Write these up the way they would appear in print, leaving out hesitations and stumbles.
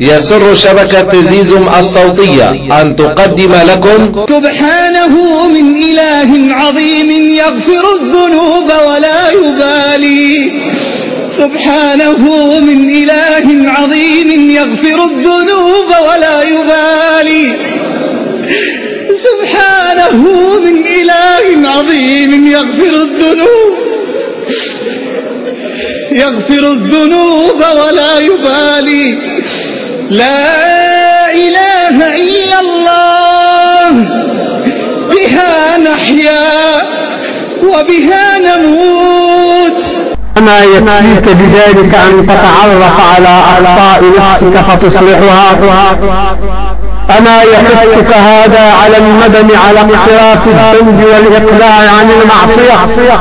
يسر شبكة زيزم الصوتية أن تقدم لكم سبحانه من إله عظيم يغفر الذنوب ولا يبالي. سبحانه من إله عظيم يغفر الذنوب ولا يبالي. سبحانه من إله عظيم يغفر الذنوب ولا يبالي. لا إله إلا الله بها نحيا وبها نموت. أما يكفيك بذلك أن تتعرف على أخطاء نفسك فتصلحها. أما يحثك هذا على الندم على اقتراف الذنب والإقلاع عن المعصية.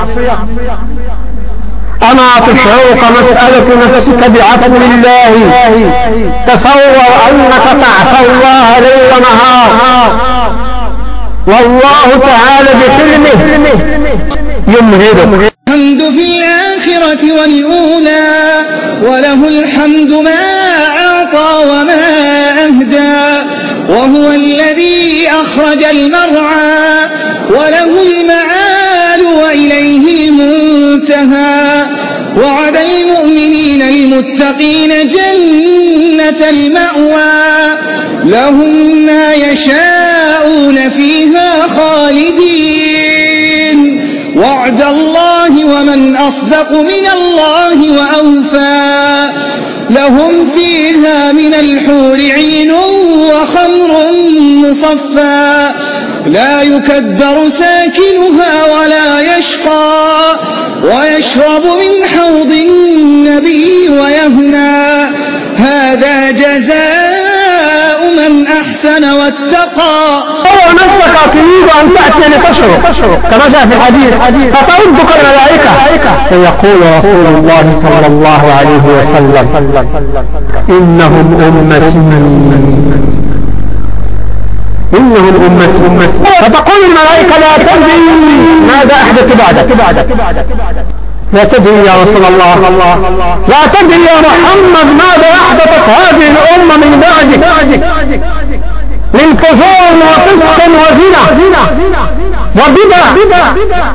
أما تشعرك مسألة نفسك بعفو الله. تصور أنك تعصى الله ليل ونهار والله تعالى بحلمه يمهلك. الحمد في الآخرة والأولى وله الحمد ما أعطى وما أهدى. وهو الذي أخرج المرعى وله المآل وإليه المنتهى. وعد المؤمنين المتقين جنة المأوى لهم ما يشاءون فيها خالدين. وعد الله ومن أصدق من الله وأوفى. لهم فيها من الحور عين وخمر مصفى لا يكدر ساكنها ولا يشقى. ويشرب من حوض النبي ويهنى. هذا جزاء من أحسن واتقى. نفسك تريد أن تأتي لتشرب كما جاء في الحديث فتردك الملائكة فيقول رسول الله صلى الله عليه وسلم إنهم أمتي. فتقول الملائكة لا تدري ماذا أحدث بعدك. لا تدري يا رسول الله. لا تدري يا محمد ماذا أحدثت هذه الأمة من بعدك من كفور وفسق وزنا وبدع.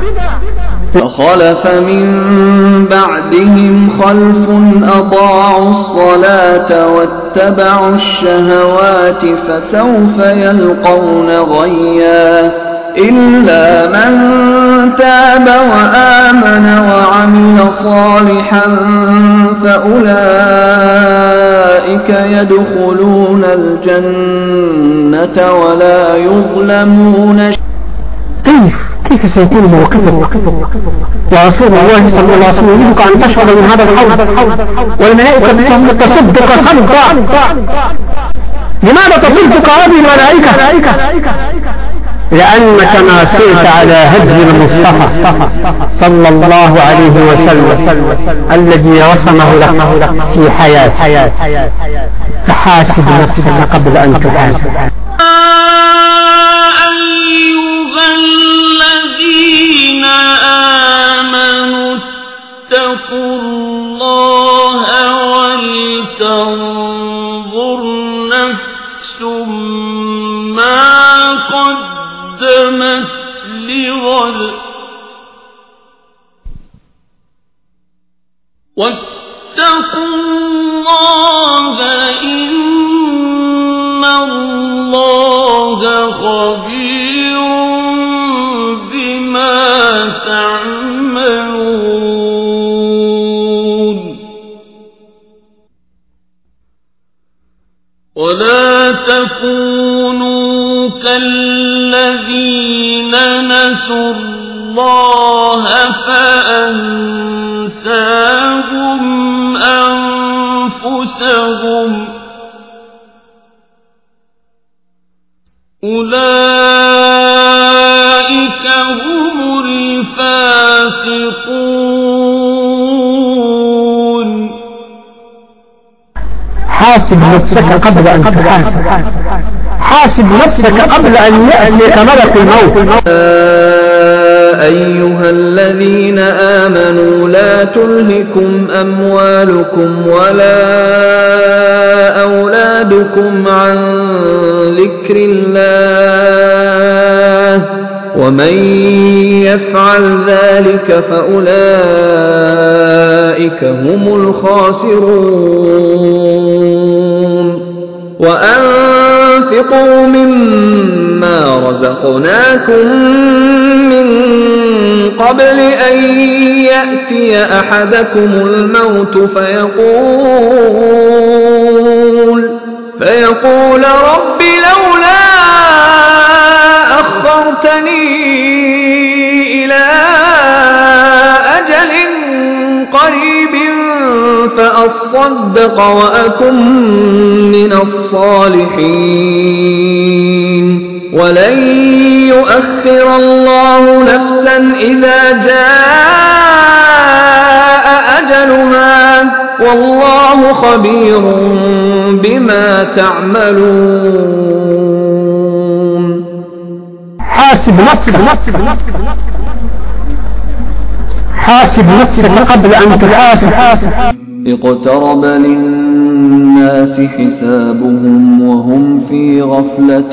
فخلف من بعدهم خلف أضاعوا الصلاة واتبعوا الشهوات فسوف يلقون غيا. إلا من تاب وآمن وعمل صالحا فأولئك يدخلون الجنة ولا يظلمون. كيف سيكون موقفك ورسول الله صلى الله عليه وسلم يريدك أن تشرب من هذا الحوض والملائكة تصدك صدقا؟ لماذا تصدك هذه الملائكة؟ لأنك ما سرت على هدي المصطفى صلى الله عليه وسلم الذي رسمه لك في حياته. فحاسب نفسك قبل أن تحاسب. الذين آمنوا اتقوا الله ولتنظر نفس ما قدمت لغد واتقوا الله إن الله خبير بما تعملون. ولا تكونوا كالذين نسوا الله فأنساهم أنفسهم أولئك هم الفاسقون. حاسب نفسك قبل أن تحاسب. حاسب نفسك قبل أن يأتيك ملك الموت. أيها الذين آمنوا لا تلهكم أموالكم ولا أولادكم وصدكم عن ذكر الله ومن يفعل ذلك فأولئك هم الخاسرون وأنفقوا مما رزقناكم من قبل أن يأتي أحدكم الموت فيقول رب لولا أخرتني إلى أجل قريب فأصدق وأكن من الصالحين ولن يؤخر الله نفسا إذا جاء أجلها والله خبير بما تعملون. حاسب نفسك قبل أن تحاسب. اقترب للناس حسابهم وهم في غفلة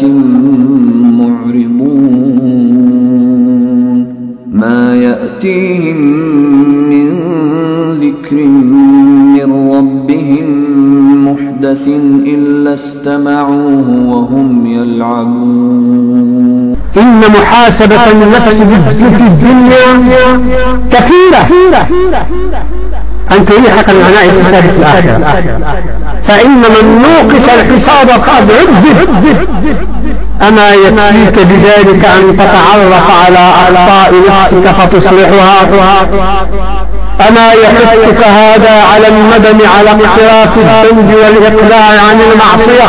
معرضون ما يأتيهم من ذكر من ربهم محدث إلا استمعوه وهم يلعبون. إن محاسبة النفس في الدنيا كثيرة أن تريحك من عناء الحساب في الآخرة، فإن من نوقش الحساب قد عذب. أما يكفيك بذلك أن تتعرف على أخطاء نفسك فتصلحها؟ أما يحثك هذا على الندم على اقتراف الذنب والإقلاع عن المعصية؟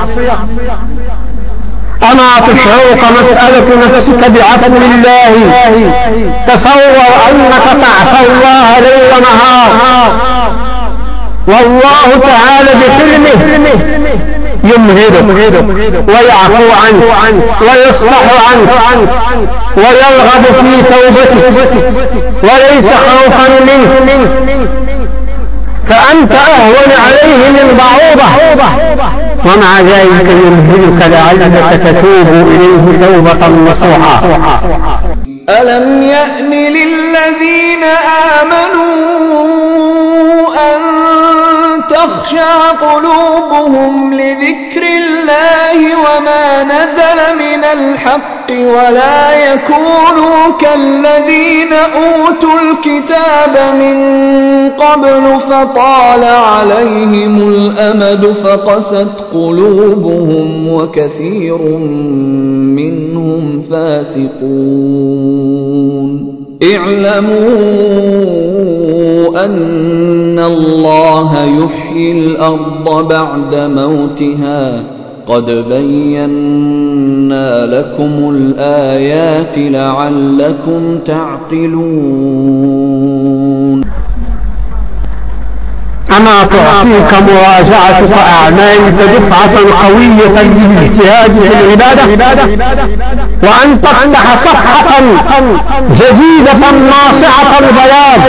أما تشعرك مسألة نفسك بعفو الله؟ تصور أنك تعصى الله ليل ونهار والله تعالى بحلمه يمهدك ويعفو عنك ويصلح عنك ويرغب في توبتك وليس خوفا منه، فأنت أهون عليه من بعوضة، ومع ذلك يمهلك لعلك تتوب إليه توبة نصوحا. ألم يأن للذين آمنوا أن تخشع قلوبهم لذكر الله وما نزل من الحق ولا يكونوا كالذين أوتوا الكتاب من قبل فطال عليهم الأمد فقست قلوبهم وكثير منهم فاسقون. اعلموا أن الله يحيي الأرض بعد موتها قد بينا لكم الآيات لعلكم تعقلون. أما تعطيك مراجعتك أعمالك دفعة قوية للاجتهاد في العبادة وأن تفتح صفحة جديدة ناصعة البياض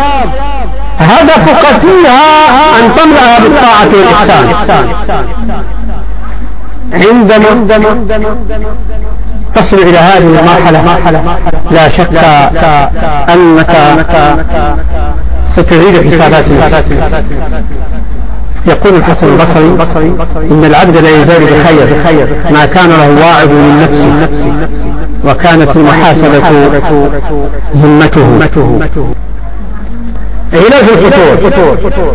هدفك فيها أن تملأ بالطاعة والإحسان. عندما تصل إلى هذه المرحلة لا شك أنك ستعيد حسابات نفسك. يقول الحسن البصري إن العبد لا يزال بخير ما كان له واعظ من نفسه وكانت المحاسبة همته. علاج الفتور.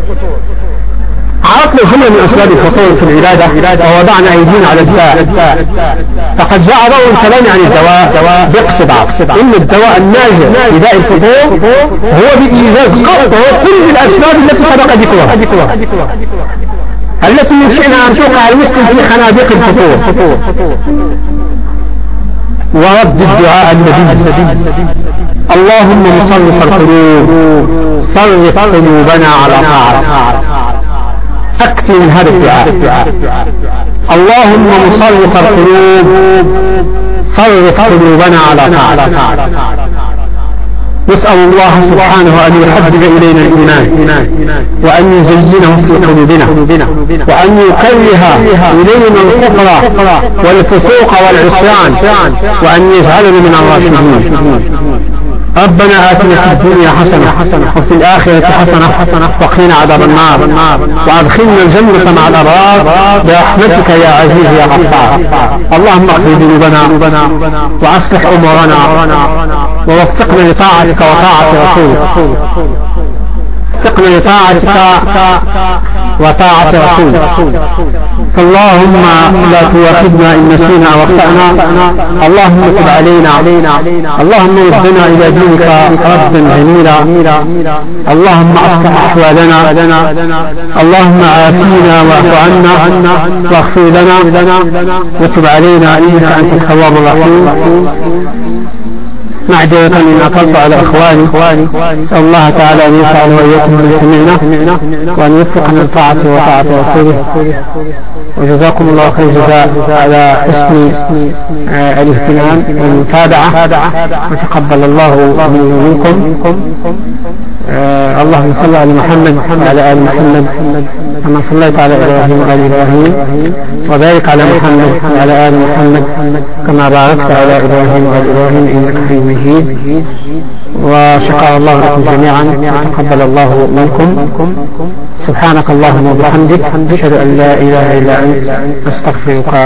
عرفنا جملة من أسباب الفطور في العبادة ووضعنا أيدينا على الداء، فقد جاء ضوء الكلام عن الدواء باقتضاء إن الدواء الناجع لداء الفطور هو بإيجاز قطع كل الأسباب التي سبق ذكرها التي يمكننا أن توقع المسلم في خنادق الفطور، ورد الدعاء النبي اللهم مصرف القلوب صرف قلوبنا على طاعتك. أكثر من هذا الدعاء اللهم مصرف القلوب صرف قلوبنا على طاعتك. نسأل الله سبحانه أن يحبب إلينا الإيمان وأن يزينه في قلوبنا وأن يكره إلينا الكفر والفسوق والعصيان وأن يجعلنا من الراشدين. ربنا آتنا في الدنيا حسنة وفي الآخرة حسنة وقنا عذاب النار وأدخلنا الجنة مع الأبرار برحمتك يا عزيز يا غفار. اللهم اغفر ذنوبنا وأصلح أمورنا ووفقنا لطاعتك وطاعة رسولك. وفقنا لطاعتك وطاعة رسولك. فاللهم لا تواخذنا إن نسينا أو أخطأنا. اللهم تب علينا. اللهم ردنا إلى دينك ردا جميلا. اللهم أصلح أحوالنا. اللهم عافينا واعف عنا واغفر لنا وتب علينا إنك أنت التواب الرحيم. معذرة من أطلت على إخواني، أسأل الله تعالى أن ينفعنا وإياكم بما سمعنا وأن يوفقنا لطاعته وطاعة رسوله. وجزاكم الله خير الجزاء على حسن الاهتمام والمتابعة وتقبل الله منا ومنكم. اللهم صل على محمد وعلى آل محمد كما صليت على إبراهيم وآل إبراهيم وبارك على محمد وعلى آل محمد كما باركت على إبراهيم وآل إبراهيم إنك حميد مجيد. وشكر الله لكم جميعا وتقبل الله منكم. سبحانك اللهم وبحمدك أشهد أن لا إله إلا أنت أستغفرك